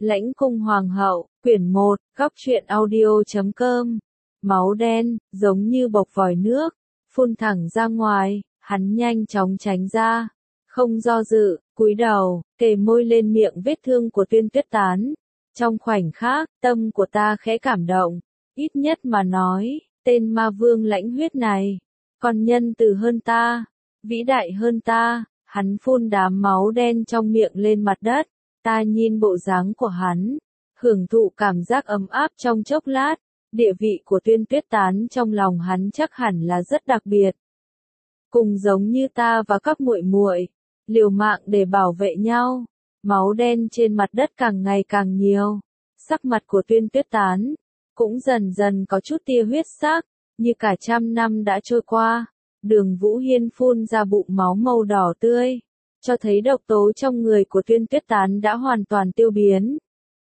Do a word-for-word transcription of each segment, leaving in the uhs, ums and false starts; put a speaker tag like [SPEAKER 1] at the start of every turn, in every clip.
[SPEAKER 1] Lãnh cung hoàng hậu, quyển một, góc truyện audio chấm com. Máu đen, giống như bộc vòi nước, phun thẳng ra ngoài, hắn nhanh chóng tránh ra, không do dự, cúi đầu, kề môi lên miệng vết thương của Tuyên Tuyết Tán. Trong khoảnh khắc, tâm của ta khẽ cảm động, ít nhất mà nói, tên ma vương lãnh huyết này, còn nhân từ hơn ta, vĩ đại hơn ta. Hắn phun đám máu đen trong miệng lên mặt đất, ta nhìn bộ dáng của hắn, hưởng thụ cảm giác ấm áp trong chốc lát, địa vị của Tuyên Tuyết Tán trong lòng hắn chắc hẳn là rất đặc biệt. Cùng giống như ta và các muội muội, liều mạng để bảo vệ nhau, máu đen trên mặt đất càng ngày càng nhiều, sắc mặt của Tuyên Tuyết Tán cũng dần dần có chút tia huyết sắc, như cả trăm năm đã trôi qua. Đường Vũ Hiên phun ra bụng máu màu đỏ tươi, cho thấy độc tố trong người của Tuyên Tuyết Tán đã hoàn toàn tiêu biến.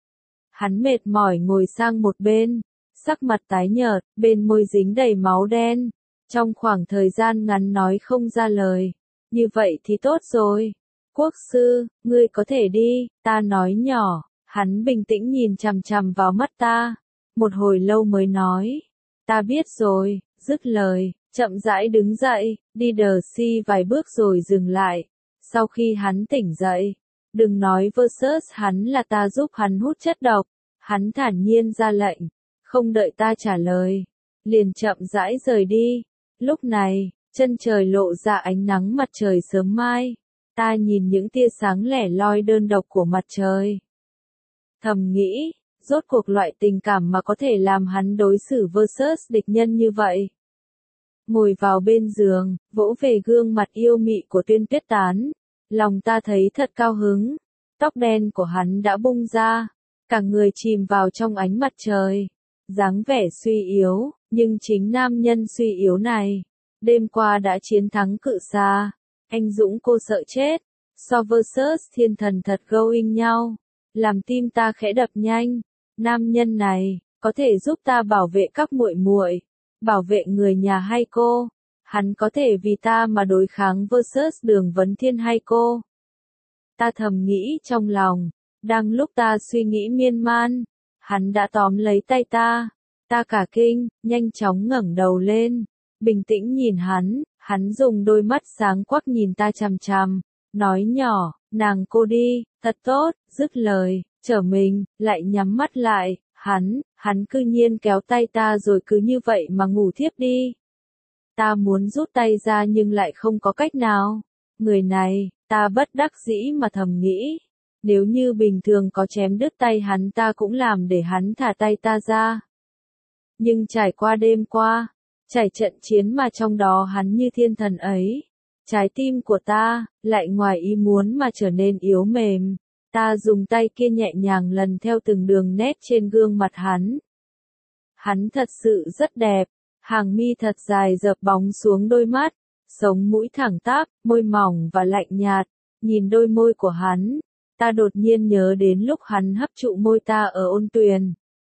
[SPEAKER 1] Hắn mệt mỏi ngồi sang một bên, sắc mặt tái nhợt, bên môi dính đầy máu đen, trong khoảng thời gian ngắn nói không ra lời. Như vậy thì tốt rồi. Quốc sư, ngươi có thể đi, ta nói nhỏ. Hắn bình tĩnh nhìn chằm chằm vào mắt ta, một hồi lâu mới nói, ta biết rồi. Dứt lời, chậm rãi đứng dậy, đi đờ si vài bước rồi dừng lại. Sau khi hắn tỉnh dậy, đừng nói versus hắn là ta giúp hắn hút chất độc, hắn thản nhiên ra lệnh, không đợi ta trả lời, liền chậm rãi rời đi. Lúc này, chân trời lộ ra ánh nắng mặt trời sớm mai, ta nhìn những tia sáng lẻ loi đơn độc của mặt trời. Thầm nghĩ, rốt cuộc loại tình cảm mà có thể làm hắn đối xử versus địch nhân như vậy. Ngồi vào bên giường, vỗ về gương mặt yêu mị của Tuyên Tuyết Tán, lòng ta thấy thật cao hứng. Tóc đen của hắn đã bung ra, cả người chìm vào trong ánh mặt trời, dáng vẻ suy yếu, nhưng chính nam nhân suy yếu này, đêm qua đã chiến thắng cự xa, anh dũng cô sợ chết, so versus thiên thần thật going nhau, làm tim ta khẽ đập nhanh. Nam nhân này có thể giúp ta bảo vệ các muội muội, bảo vệ người nhà hay cô, hắn có thể vì ta mà đối kháng versus Đường Vấn Thiên hay cô. Ta thầm nghĩ trong lòng, đang lúc ta suy nghĩ miên man, hắn đã tóm lấy tay ta, ta cả kinh, nhanh chóng ngẩng đầu lên, bình tĩnh nhìn hắn, hắn dùng đôi mắt sáng quắc nhìn ta chằm chằm, nói nhỏ, nàng cô đi, thật tốt. Dứt lời, trở mình, lại nhắm mắt lại, hắn, hắn cư nhiên kéo tay ta rồi cứ như vậy mà ngủ thiếp đi. Ta muốn rút tay ra nhưng lại không có cách nào. Người này, ta bất đắc dĩ mà thầm nghĩ, nếu như bình thường có chém đứt tay hắn ta cũng làm để hắn thả tay ta ra. Nhưng trải qua đêm qua, trải trận chiến mà trong đó hắn như thiên thần ấy, trái tim của ta, lại ngoài ý muốn mà trở nên yếu mềm. Ta dùng tay kia nhẹ nhàng lần theo từng đường nét trên gương mặt hắn. Hắn thật sự rất đẹp, hàng mi thật dài dợp bóng xuống đôi mắt, sống mũi thẳng tắp, môi mỏng và lạnh nhạt. Nhìn đôi môi của hắn, ta đột nhiên nhớ đến lúc hắn hấp trụ môi ta ở ôn tuyền.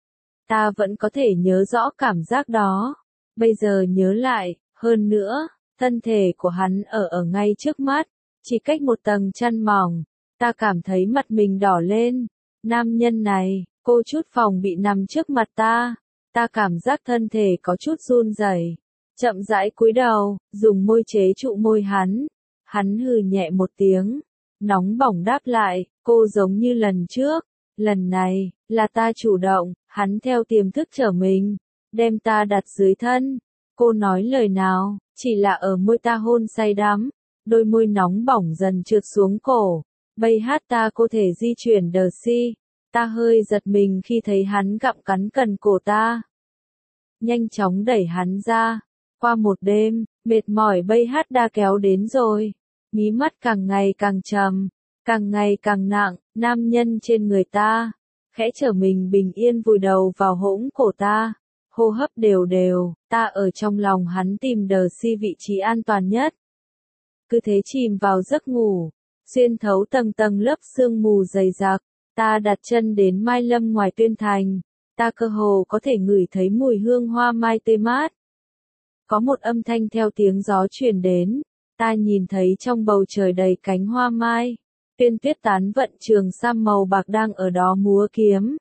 [SPEAKER 1] Ta vẫn có thể nhớ rõ cảm giác đó. Bây giờ nhớ lại, hơn nữa, thân thể của hắn ở ở ngay trước mắt, chỉ cách một tầng chăn mỏng. Ta cảm thấy mặt mình đỏ lên. Nam nhân này, cô chút phòng bị nằm trước mặt ta. Ta cảm giác thân thể có chút run rẩy, chậm rãi cúi đầu, dùng môi chế trụ môi hắn. Hắn hừ nhẹ một tiếng, nóng bỏng đáp lại, cô giống như lần trước. Lần này, là ta chủ động, hắn theo tiềm thức trở mình, đem ta đặt dưới thân. Cô nói lời nào, chỉ là ở môi ta hôn say đắm, đôi môi nóng bỏng dần trượt xuống cổ. Bây hát ta có thể di chuyển đờ si, ta hơi giật mình khi thấy hắn gặm cắn cần cổ ta. Nhanh chóng đẩy hắn ra, qua một đêm, mệt mỏi bây hát đã kéo đến rồi, mí mắt càng ngày càng trầm, càng ngày càng nặng, nam nhân trên người ta, khẽ trở mình bình yên vùi đầu vào hõm cổ ta, hô hấp đều đều, ta ở trong lòng hắn tìm đờ si vị trí an toàn nhất. Cứ thế chìm vào giấc ngủ. Xuyên thấu tầng tầng lớp sương mù dày đặc, ta đặt chân đến Mai Lâm ngoài Tuyên Thành, ta cơ hồ có thể ngửi thấy mùi hương hoa mai tươi mát. Có một âm thanh theo tiếng gió truyền đến, ta nhìn thấy trong bầu trời đầy cánh hoa mai, Tuyên Tuyết tán vận trường sam màu bạc đang ở đó múa kiếm.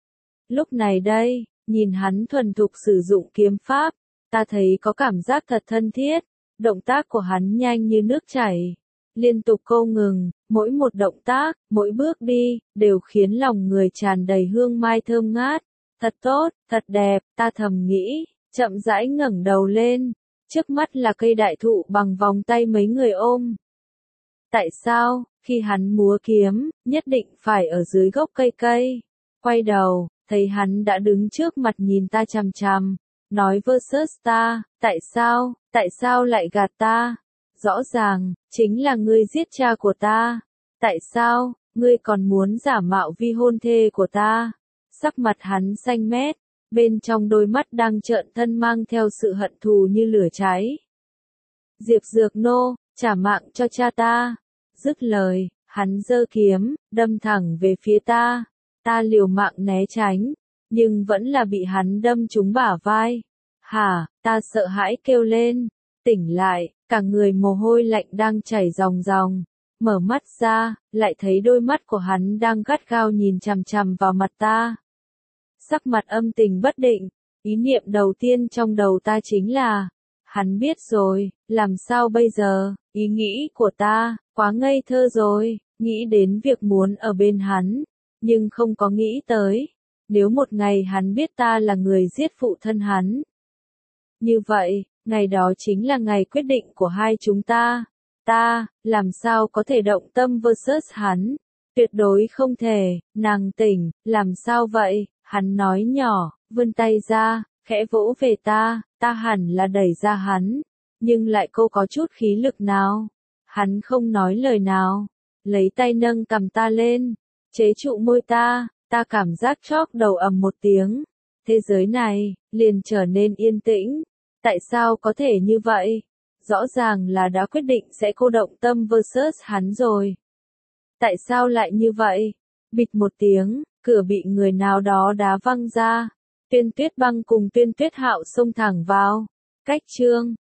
[SPEAKER 1] Lúc này đây, nhìn hắn thuần thục sử dụng kiếm pháp, ta thấy có cảm giác thật thân thiết, động tác của hắn nhanh như nước chảy, liên tục không ngừng, mỗi một động tác, mỗi bước đi, đều khiến lòng người tràn đầy hương mai thơm ngát. Thật tốt, thật đẹp, ta thầm nghĩ, chậm rãi ngẩng đầu lên, trước mắt là cây đại thụ bằng vòng tay mấy người ôm. Tại sao, khi hắn múa kiếm, nhất định phải ở dưới gốc cây cây? Quay đầu, thấy hắn đã đứng trước mặt nhìn ta chằm chằm, nói versus ta, tại sao, tại sao lại gạt ta? Rõ ràng, chính là ngươi giết cha của ta. Tại sao, ngươi còn muốn giả mạo vi hôn thê của ta? Sắc mặt hắn xanh mét, bên trong đôi mắt đang trợn thân mang theo sự hận thù như lửa cháy. Diệp Dược Nô, trả mạng cho cha ta. Dứt lời, hắn giơ kiếm, đâm thẳng về phía ta. Ta liều mạng né tránh, nhưng vẫn là bị hắn đâm trúng bả vai. Hả, ta sợ hãi kêu lên, tỉnh lại, cả người mồ hôi lạnh đang chảy ròng ròng. Mở mắt ra, lại thấy đôi mắt của hắn đang gắt gao nhìn chằm chằm vào mặt ta. Sắc mặt âm tình bất định, ý niệm đầu tiên trong đầu ta chính là, hắn biết rồi, làm sao bây giờ, ý nghĩ của ta, quá ngây thơ rồi, nghĩ đến việc muốn ở bên hắn, nhưng không có nghĩ tới, nếu một ngày hắn biết ta là người giết phụ thân hắn. Như vậy, ngày đó chính là ngày quyết định của hai chúng ta, ta, làm sao có thể động tâm versus hắn, tuyệt đối không thể, nàng tỉnh, làm sao vậy, hắn nói nhỏ, vươn tay ra, khẽ vỗ về ta, ta hẳn là đẩy ra hắn, nhưng lại cô có chút khí lực nào, hắn không nói lời nào, lấy tay nâng cầm ta lên, chế trụ môi ta, ta cảm giác chóp đầu ầm một tiếng, thế giới này, liền trở nên yên tĩnh, tại sao có thể như vậy, rõ ràng là đã quyết định sẽ cô động tâm versus hắn rồi. Tại sao lại như vậy, bịch một tiếng, cửa bị người nào đó đá văng ra, Tuyên Tuyết Băng cùng Tuyên Tuyết Hạo xông thẳng vào, cách chương.